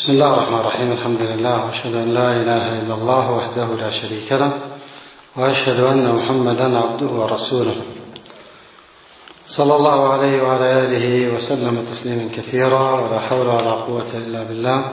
بسم الله الرحمن الرحيم. الحمد لله، وأشهد أن لا إله إلا الله وحده لا شريك له، وأشهد أن محمدا عبده ورسوله صلى الله عليه وعلى آله وسلم تسليما كثيرا، ولا حول ولا قوة إلا بالله.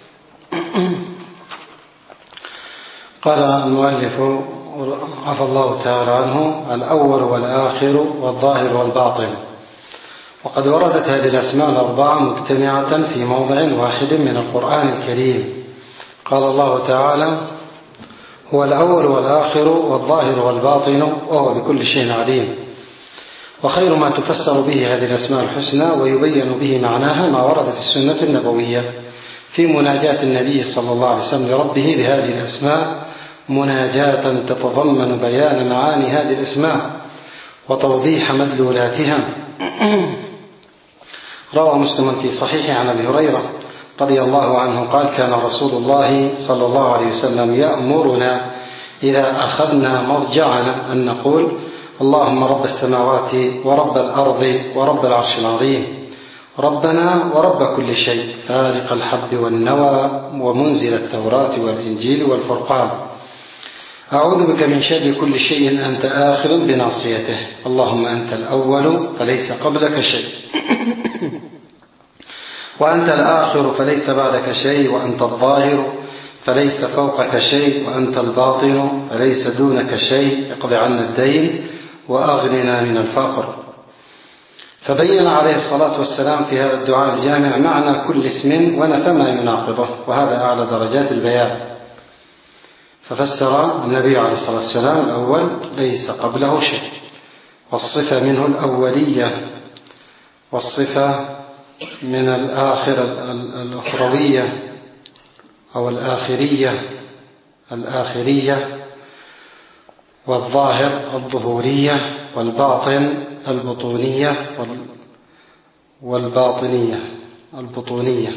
قال المؤلف عفى الله تعالى عنه: الأول والآخر والظاهر والباطن. وقد وردت هذه الأسماء الأربعة مجتمعة في موضع واحد من القرآن الكريم. قال الله تعالى: هو الأول والآخر والظاهر والباطن وهو بكل شيء عليم. وخير ما تفسر به هذه الأسماء الحسنى ويبين به معناها ما ورد في السنة النبوية في مناجاة النبي صلى الله عليه وسلم لربه بهذه الأسماء، مناجاة تتضمن بيان معاني هذه الأسماء وتوضيح مدلولاتها. روى مسلم في صحيحه عن أبي هريرة رضي الله عنه قال: كان رسول الله صلى الله عليه وسلم يأمرنا إذا أخذنا مرجعنا أن نقول: اللهم رب السماوات ورب الأرض ورب العرش العظيم، ربنا ورب كل شيء، فارق الحب والنوى ومنزل التوراة والإنجيل والفرقان، أعوذ بك من شر كل شيء أنت آخذ بناصيته، اللهم أنت الأول فليس قبلك شيء، وأنت الآخر فليس بعدك شيء، وأنت الظاهر فليس فوقك شيء، وأنت الباطن فليس دونك شيء، اقض عنا الدين وأغننا من الفقر. فبين عليه الصلاة والسلام في هذا الدعاء الجامع معنى كل اسم ونفى ما يناقضه، وهذا أعلى درجات البيان. ففسر النبي عليه الصلاة والسلام: الأول ليس قبله شيء، والصفة منه الأولية، والصفة من الآخر الأخروية أو الآخرية، والظاهر الظهورية، والباطن البطونية البطونية.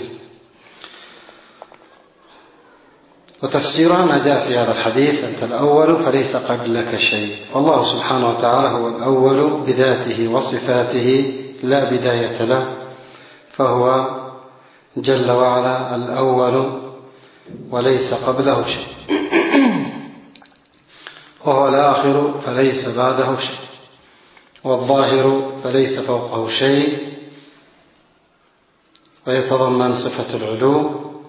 وتفسيرها ما جاء في هذا الحديث: أنت الأول فليس قبلك شيء. والله سبحانه وتعالى هو الأول بذاته وصفاته لا بداية له، فهو جل وعلا الأول وليس قبله شيء، وهو الآخر فليس بعده شيء، والظاهر فليس فوقه شيء، ويتضمن صفة العلو.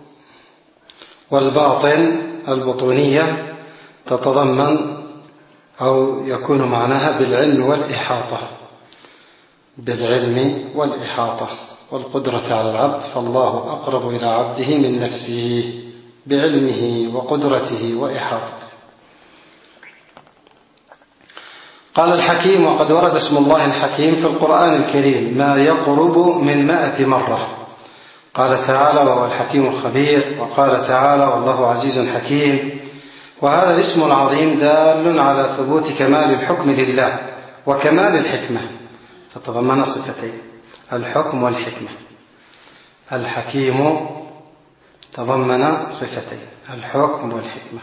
والباطن البطونية تتضمن أو يكون معناها بالعلم والإحاطة والقدرة على العبد، فالله أقرب إلى عبده من نفسه بعلمه وقدرته وإحاطته. قال الحكيم: وقد ورد اسم الله الحكيم في القرآن الكريم ما يقرب من 100 مرة. قال تعالى: وهو الحكيم الخبير. وقال تعالى: والله عزيز حكيم. وهذا الاسم العظيم دال على ثبوت كمال الحكم لله وكمال الحكمة، فتضمن صفتين: الحكم والحكمة. الحكيم تضمن صفتين: الحكم والحكمة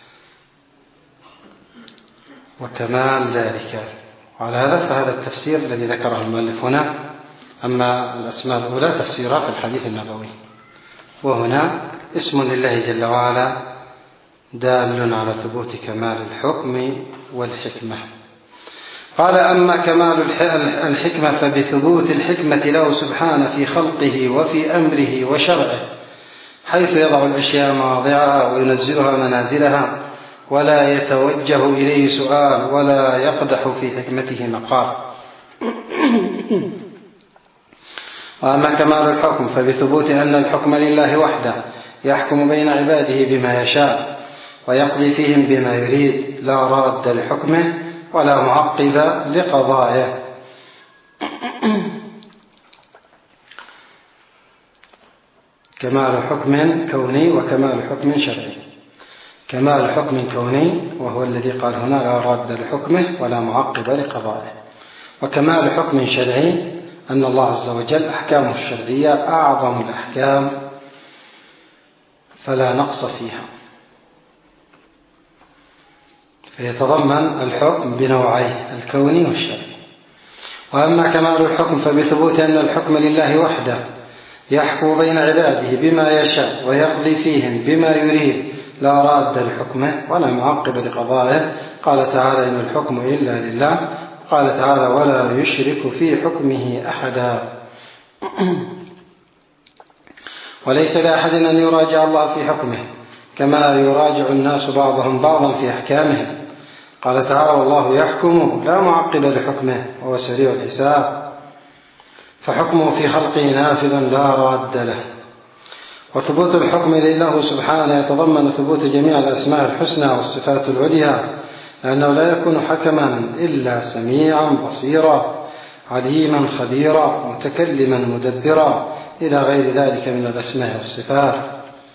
وكمال ذلك. وعلى هذا فهذا التفسير الذي ذكره المؤلف هنا. أما الأسماء الأولى تفسيرها في الحديث النبوي، وهنا اسم لله جل وعلا دال على ثبوت كمال الحكم والحكمة. قال: أما كمال الحكمة فبثبوت الحكمة له سبحانه في خلقه وفي أمره وشرعه، حيث يضع الأشياء مواضعها وينزلها منازلها، ولا يتوجه إليه سؤال ولا يقدح في حكمته مقال. وأما كمال الحكم فبثبوت أن الحكم لله وحده، يحكم بين عباده بما يشاء ويقضي فيهم بما يريد، لا راد لحكمه ولا معقب لقضائه. كمال حكم كوني وكمال حكم شرعي. كمال حكم كوني وهو الذي قال هنا: لا راد لحكمه ولا معقب لقضائه. وكمال حكم شرعي أن الله عز وجل أحكامه الشرعية أعظم الأحكام فلا نقص فيها، فيتضمن الحكم بنوعيه: الكوني والشرعي. وأما كمال الحكم فبثبوت أن الحكم لله وحده، يحكم بين عباده بما يشاء ويقضي فيهم بما يريد لا راد لحكمه ولا معقب لقضائه. قال تعالى إن الحكم إلا لله. قال تعالى ولا يشرك في حكمه أحدا. وليس لأحد أن يراجع الله في حكمه كما يراجع الناس بعضهم بعضا في أحكامهم. قال تعالى والله يحكم لا معقب لحكمه وهو سريع الحساب. فحكمه في خلقه نافذ لا راد له. وثبوت الحكم لله سبحانه يتضمن ثبوت جميع الأسماء الحسنى والصفات العليا، لأنه لا يكون حكما إلا سميعا بصيرا عليما خبيرا متكلما مدبرا إلى غير ذلك من الأسماء والصفات.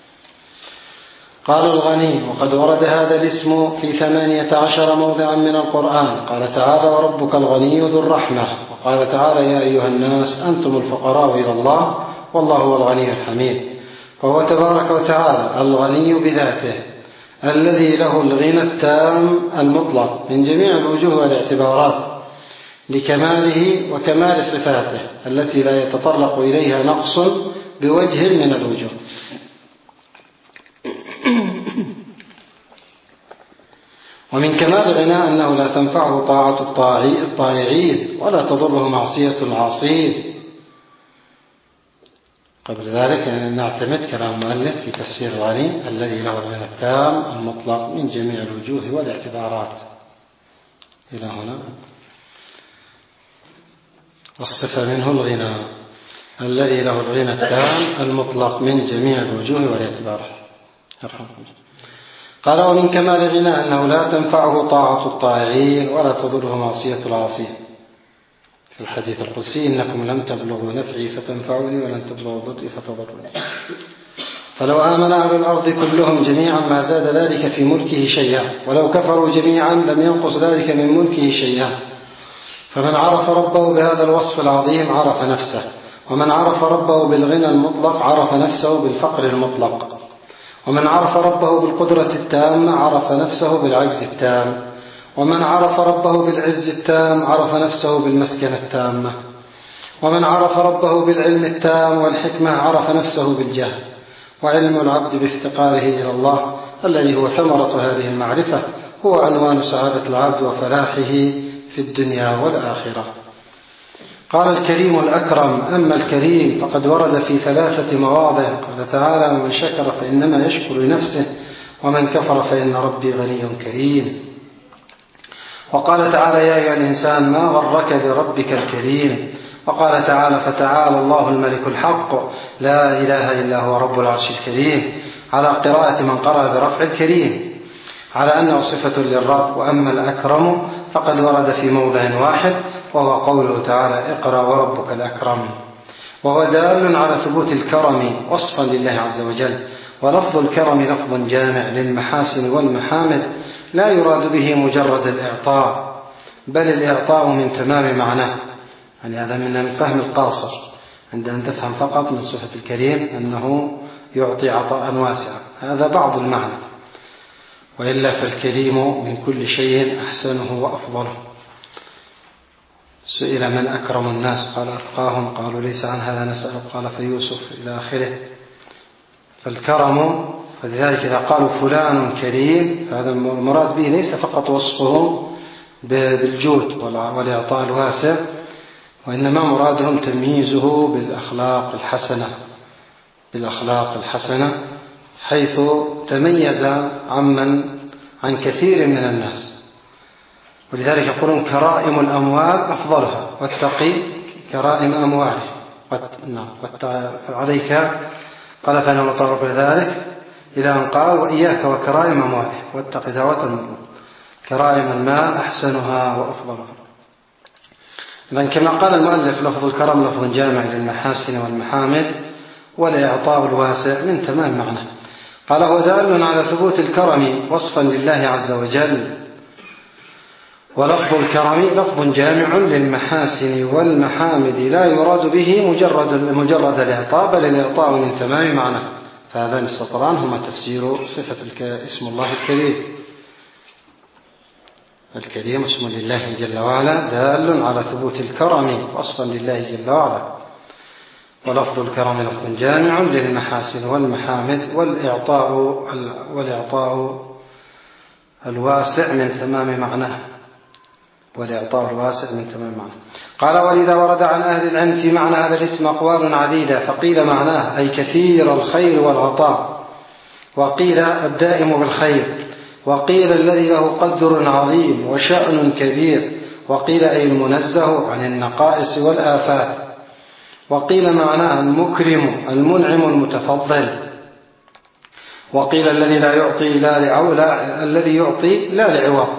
قال الغني وقد ورد هذا الاسم في 18 موضعا من القرآن. قال تعالى وربك الغني ذو الرحمة. وقال تعالى يا أيها الناس أنتم الفقراء إلى الله والله هو الغني الحميد. فهو تبارك وتعالى الغني بذاته الذي له الغنى التام المطلق من جميع الوجوه والاعتبارات لكماله وكمال صفاته التي لا يتطرق إليها نقص بوجه من الوجوه. ومن كمال غناه أنه لا تنفعه طاعة الطائعين ولا تضره معصية العاصين. قبل ذلك نعتمد كلام المؤلف في تفسير الغني الذي له الغنى التام المطلق من جميع الوجوه والاعتبارات إلى هنا. والصفة منه الغنى الذي له الغنى التام المطلق من جميع الوجوه والاعتبارات. قال ومن كمال غناه أنه لا تنفعه طاعة الطائعين ولا تضره معصية العاصين. في الحديث القدسي إنكم لم تبلغوا نفعي فتنفعوني ولن تبلغوا ضري فتضروني. فلو آمن أهل الأرض كلهم جميعا ما زاد ذلك في ملكه شيئا ولو كفروا جميعا لم ينقص ذلك من ملكه شيئا. فمن عرف ربه بهذا الوصف العظيم عرف نفسه، ومن عرف ربه بالغنى المطلق عرف نفسه بالفقر المطلق، ومن عرف ربه بالقدرة التامة عرف نفسه بالعجز التام، ومن عرف ربه بالعز التام عرف نفسه بالمسكنة التامة، ومن عرف ربه بالعلم التام والحكمة عرف نفسه بالجهل. وعلم العبد بافتقاره إلى الله الذي هو ثمرة هذه المعرفة هو عنوان سعادة العبد وفلاحه في الدنيا والآخرة. قال الكريم الأكرم أما الكريم فقد ورد في 3 مواضع. قال تعالى ومن شكر فإنما يشكر لنفسه ومن كفر فإن ربي غني كريم. وقال تعالى يا أيها الإنسان ما غرك بربك الكريم. وقال تعالى فتعالى الله الملك الحق لا إله إلا هو رب العرش الكريم، على قراءة من قرأ برفع الكريم على أنه صفة للرب. وأما الأكرم فقد ورد في موضع واحد وهو قوله تعالى اقرأ وربك الأكرم، وهو دال على ثبوت الكرم وصفا لله عز وجل. ولفظ الكرم لفظ جامع للمحاسن والمحامد لا يراد به مجرد الإعطاء بل الإعطاء من تمام معناه. يعني هذا من الفهم القاصر عند أن تفهم فقط من صفة الكريم أنه يعطي عطاء واسعا، هذا بعض المعنى، وإلا فالكريم من كل شيء أحسنه وأفضله. سئل من أكرم الناس قال أتقاهم، قالوا ليس عن هذا نسأل، قال فيوسف إلى آخره. فالكرم فلذلك إذا قالوا فلان كريم فهذا المراد به ليس فقط وصفه بالجود والإعطاء الواسع، وإنما مرادهم تمييزه بالأخلاق الحسنة حيث تميز عن كثير من الناس. ولذلك يقولون كرائم الأموال أفضلها والتقي كرائم أمواله. عليك قال فأنا مطابق لذلك إلى أن قال وإياك وكرائم أمواله واتق دعوة المظلوم. كرائم المال أحسنها وأفضلها. إذن كما قال المؤلف لفظ الكرم لفظ جامع للمحاسن والمحامد والإعطاء الواسع من تمام معنى. قال هو دال على ثبوت الكرم وصفا لله عز وجل. ولفظ الكرم لفظ جامع للمحاسن والمحامد لا يراد به مجرد الإعطاء بل الإعطاء من تمام معنى. فهذان السطران هما تفسير صفة اسم الله الكريم. الكريم اسم لله جل وعلا دال على ثبوت الكرم وصفا لله جل وعلا. ولفظ الكرم لفظ جامع للمحاسن والمحامد والإعطاء الواسع من تمام معناه. قال: ولذا ورد عن أهل العلم في معنى هذا الاسم أقوال عديدة، فقيل معناه أي كثير الخير والعطاء، وقيل الدائم بالخير، وقيل الذي له قدر عظيم وشأن كبير، وقيل أي المنزه عن النقائص والآفات، وقيل معناه المكرم المنعم المتفضل، وقيل الذي لا يعطي الذي يعطي لا لعوض،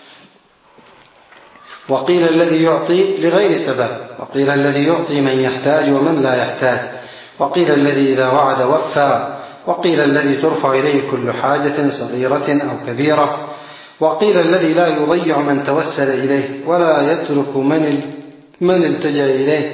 وقيل الذي يعطي لغير سبب، وقيل الذي يعطي من يحتاج ومن لا يحتاج، وقيل الذي إذا وعد وفى، وقيل الذي ترفع إليه كل حاجة صغيرة أو كبيرة، وقيل الذي لا يضيع من توسل إليه ولا يترك من التجأ إليه،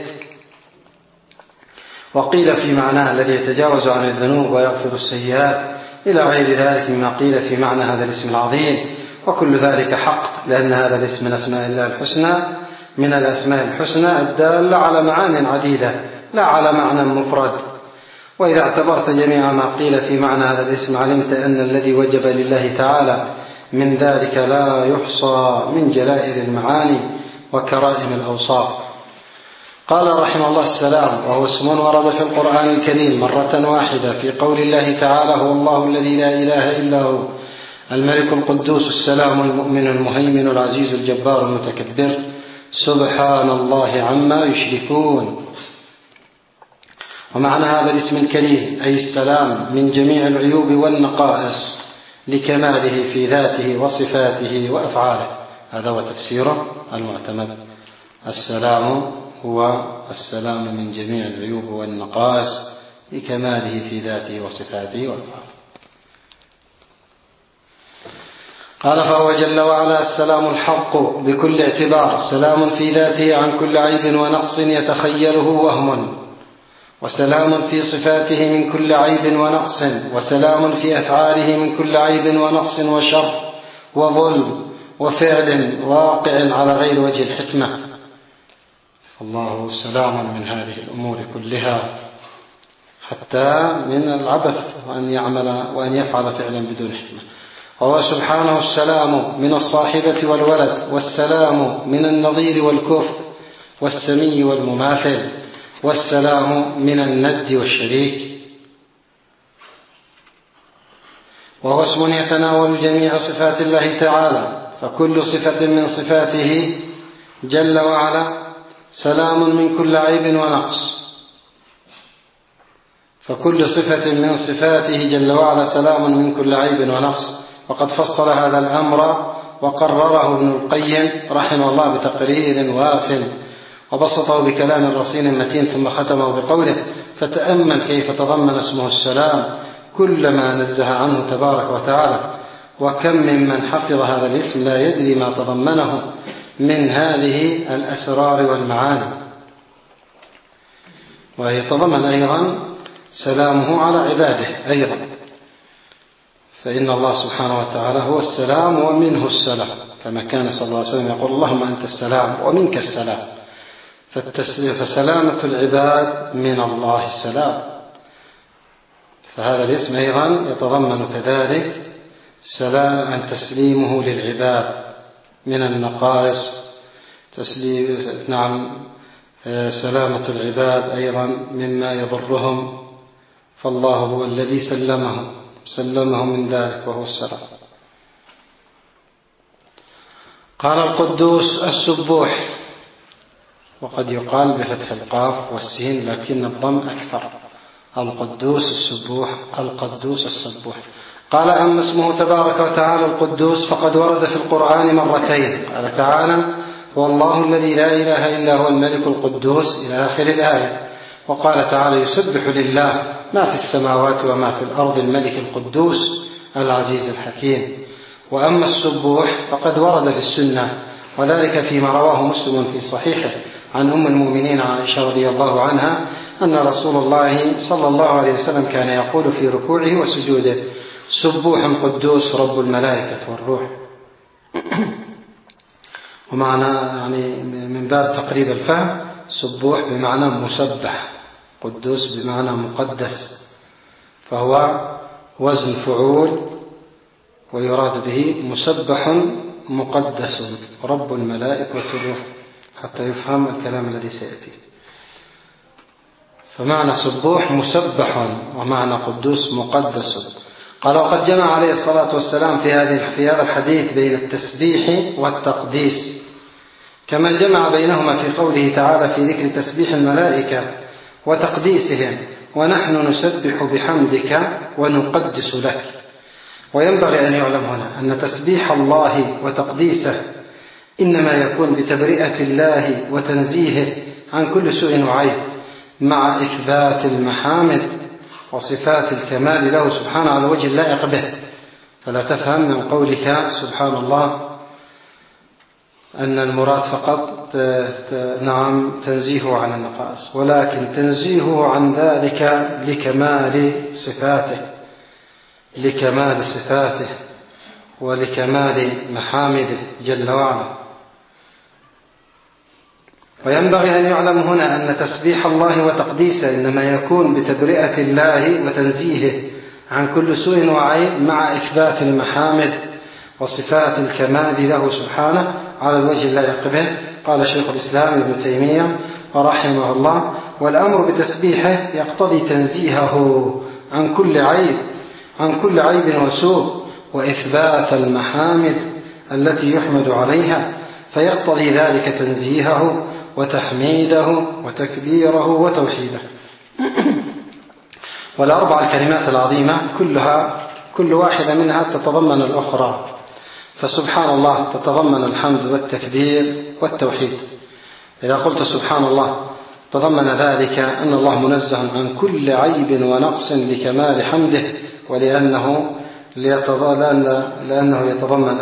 وقيل في معناه الذي يتجاوز عن الذنوب ويغفر السيئات، إلى غير ذلك مما قيل في معنى هذا الاسم العظيم. وكل ذلك حق، لأن هذا الاسم من أسماء الله الحسنى، من الأسماء الحسنى الدالة على معان عديدة لا على معنى مفرد. وإذا اعتبرت جميع ما قيل في معنى هذا الاسم علمت أن الذي وجب لله تعالى من ذلك لا يحصى من جلائل المعاني وكرائم الأوصاف. قال رحمه الله: السلام، وهو اسم ورد في القرآن الكريم مرة واحدة في قول الله تعالى: هو الله الذي لا إله إلا هو الملك القدوس السلام المؤمن المهيمن العزيز الجبار المتكبر سبحان الله عما يشركون. ومعنى هذا الاسم الكريم أي السلام من جميع العيوب والنقائص لكماله في ذاته وصفاته وأفعاله. هذا هو تفسيره المعتمد. السلام هو السلام من جميع العيوب والنقائص لكماله في ذاته وصفاته وأفعاله. قال: فهو جل وعلا السلام الحق بكل اعتبار، سلام في ذاته عن كل عيب ونقص يتخيله وهم، وسلام في صفاته من كل عيب ونقص، وسلام في أفعاله من كل عيب ونقص وشر وظلم وفعل واقع على غير وجه الحكمة. الله سلام من هذه الأمور كلها، حتى من العبث وأن يفعل فعلا بدون حكمة. وهو سبحانه السلام من الصاحبة والولد، والسلام من النظير والكفر والسمي والمماثل، والسلام من الند والشريك. وهو اسم يتناول جميع صفات الله تعالى، فكل صفة من صفاته جل وعلا سلام من كل عيب ونقص، فكل صفة من صفاته جل وعلا سلام من كل عيب ونقص. وقد فصل هذا الأمر وقرره ابن القيم رحمه الله بتقرير واف، وبسطه بكلام رصين متين، ثم ختمه بقوله: فتأمل كيف تضمن اسمه السلام كل ما نزه عنه تبارك وتعالى، وكم ممن حفظ هذا الاسم لا يدري ما تضمنه من هذه الأسرار والمعاني. ويتضمن أيضا سلامه على عباده أيضا، فإن الله سبحانه وتعالى هو السلام ومنه السلام، كما كان صلى الله عليه وسلم يقول: اللهم أنت السلام ومنك السلام. فسلامة العباد من الله السلام. فهذا الاسم أيضا يتضمن كذلك تسليمه للعباد من النقائص، سلامة العباد أيضا مما يضرهم، فالله هو الذي سلمهم من ذلك وهو السلام. قال: القدوس السبوح، وقد يقال بفتح القاف والسين لكن الضم أكثر. القدوس السبوح، القدوس السبوح. قال: أما اسمه تبارك وتعالى القدوس فقد ورد في القرآن مرتين. قال تعالى: هو الله الذي لا إله إلا هو الملك القدوس إلى آخر الآية. وقال تعالى: يسبح لله ما في السماوات وما في الأرض الملك القدوس العزيز الحكيم. وأما السبوح فقد ورد في السنة، وذلك فيما رواه مسلم في صحيحه عن أم المؤمنين عائشة رضي الله عنها أن رسول الله صلى الله عليه وسلم كان يقول في ركوعه وسجوده: سبوح قدوس رب الملائكة والروح. ومعنى من باب تقريب الفهم، سبوح بمعنى مسبح، قدوس بمعنى مقدس، فهو وزن فعول، ويراد به مسبح مقدس رب الملائكة والروح، حتى يفهم الكلام الذي سيأتي. فمعنى سبوح مسبح، ومعنى قدوس مقدس. قال: وقد جمع عليه الصلاة والسلام في هذا الحديث بين التسبيح والتقديس، كما جمع بينهما في قوله تعالى في ذكر تسبيح الملائكة وتقديسهم: ونحن نسبح بحمدك ونقدس لك. وينبغي أن يعلم هنا أن تسبيح الله وتقديسه إنما يكون بتبرئة الله وتنزيهه عن كل سوء وعيب، مع إثبات المحامد وصفات الكمال له سبحانه على وجه اللائق به. فلا تفهم من قولك سبحان الله أن المراد فقط تنزيهه عن النقائص، ولكن تنزيهه عن ذلك لكمال صفاته ولكمال محامده جل وعلا. وينبغي أن يعلم هنا أن تسبيح الله وتقديسه إنما يكون بتبرئة الله وتنزيهه عن كل سوء وعيب، مع إثبات المحامد وصفات الكمال له سبحانه على الوجه اللائق به. قال شيخ الإسلام ابن تيمية رحمه الله: والأمر بتسبيحه يقتضي تنزيهه عن كل عيب وسوء، وإثبات المحامد التي يحمد عليها، فيقتضي ذلك تنزيهه وتحميده وتكبيره وتوحيده. والأربع الكلمات العظيمة كل واحدة منها تتضمن الأخرى، فسبحان الله تتضمن الحمد والتكبير والتوحيد. إذا قلت سبحان الله تضمن ذلك أن الله منزه عن كل عيب ونقص لكمال حمده، ولأنه يتضمن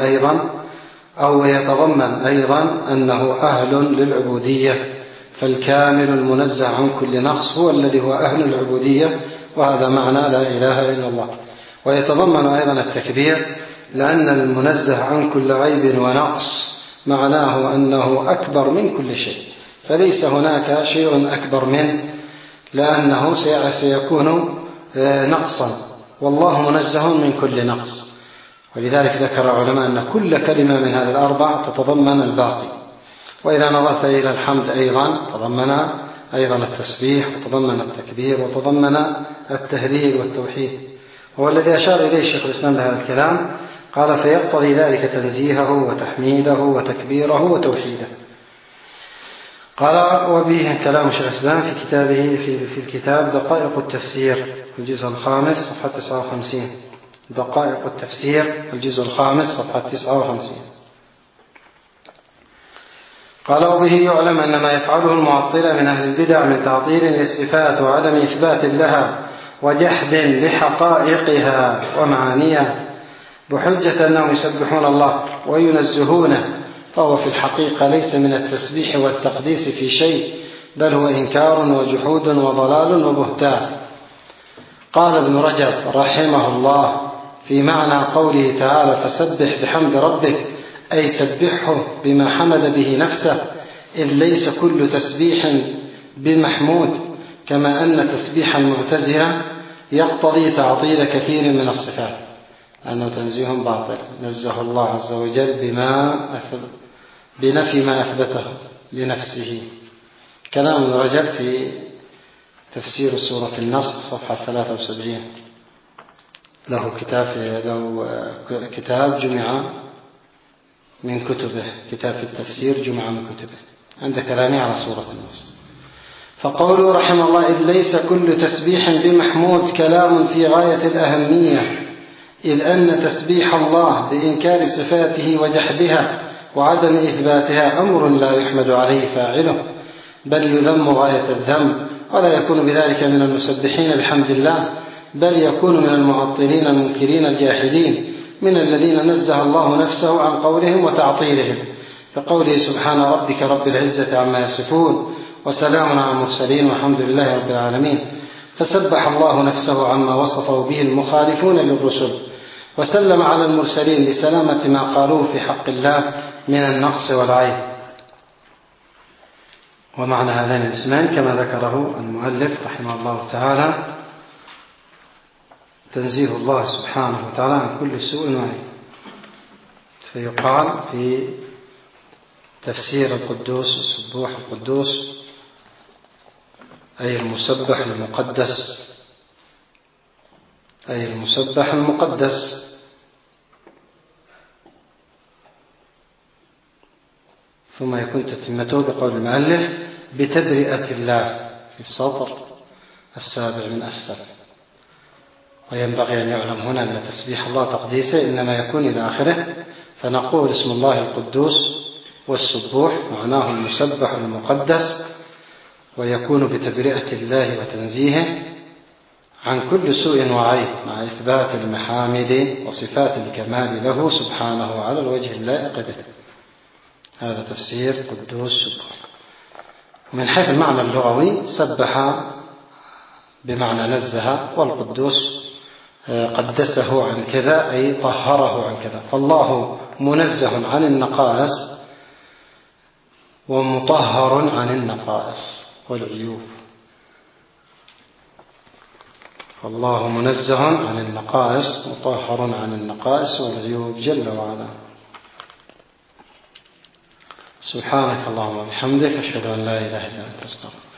أيضا أنه أهل للعبودية، فالكامل المنزه عن كل نقص هو الذي هو أهل العبودية، وهذا معنى لا إله إلا الله. ويتضمن أيضا التكبير، لأن المنزه عن كل عيب ونقص معناه أنه أكبر من كل شيء، فليس هناك شيء أكبر منه، لأنه سيكون نقصا، والله منزه من كل نقص. ولذلك ذكر العلماء أن كل كلمة من هذه الأربع تتضمن الباقي. وإذا نظرت إلى الحمد أيضا تضمن أيضا التسبيح، وتضمن التكبير، وتضمن التهليل والتوحيد، هو الذي أشار إليه شيخ الإسلام بهذا الكلام. قال: فيقتضي ذلك تنزيهه وتحميده وتكبيره وتوحيده. قال: وبه كلام شيخ الإسلام في كتابه في الكتاب دقائق التفسير الجزء الخامس صفحة 59. دقائق التفسير الجزء الخامس صفحة 59. قال: وبه يعلم أن ما يفعله المعطلة من أهل البدع من تعطيل للصفات وعدم إثبات لها وجحد لحقائقها ومعانيها بحجة أنهم يسبحون الله وينزهونه، فهو في الحقيقة ليس من التسبيح والتقديس في شيء، بل هو إنكار وجحود وضلال وبهتان. قال ابن رجب رحمه الله في معنى قوله تعالى: فسبح بحمد ربك، أي سبحه بما حمد به نفسه، إذ ليس كل تسبيح بمحمود، كما أن تسبيح المعتزلة يقتضي تعطيل كثير من الصفات، أنه تنزيه باطل، نزه الله عز وجل بنفي ما أثبته لنفسه. كلام ابن رجب في تفسير سورة النصر صفحة 73. له كتاب جمع من كتبه، كتاب في التفسير جمع من كتبه، عند كلامه على سورة النصر. فقوله رحمه الله: إذ ليس كل تسبيح بمحمود، كلام في غاية الأهمية، إذ أن تسبيح الله بإنكار صفاته وجحدها وعدم إثباتها أمر لا يحمد عليه فاعله، بل يذم غاية الذم، ولا يكون بذلك من المسبحين بحمد الله، بل يكون من المعطلين المنكرين الجاحدين، من الذين نزه الله نفسه عن قولهم وتعطيلهم، فقوله: سبحان ربك رب العزة عما يصفون وسلام على المرسلين والحمد لله رب العالمين. فسبح الله نفسه عما وصفه به المخالفون للرسل، وسلم على المرسلين لسلامة ما قالوه في حق الله من النقص والعيب. ومعنى هذين الاسمين كما ذكره المؤلف رحمه الله تعالى تنزيه الله سبحانه وتعالى عن كل سوء وعيب. فيقال في تفسير القدوس السبوح القدوس أي المسبح المقدس، أي المسبح المقدس. ثم يكون تتمته بقول المؤلف بتبرئة الله في السطر السابع من أسفل. وينبغي أن يعلم هنا أن تسبيح الله تقديسه إنما يكون إلى آخره، فنقول اسم الله القدوس والسبوح معناه المسبح المقدس، ويكون بتبرئة الله وتنزيهه عن كل سوء وعيب مع إثبات المحامد وصفات الكمال له سبحانه على الوجه اللائق به. هذا تفسير قدوس سبوح. من حيث المعنى اللغوي سبح بمعنى نزه، والقدوس قدسه عن كذا أي طهره عن كذا. فالله منزه عن النقائص ومطهر عن النقائص والعيوب. فالله منزه عن النقائص مطهر عن النقائص والعيوب جل وعلا. سبحانك اللهم وبحمدك أشهد أن لا إله إلا أنت أستغفرك.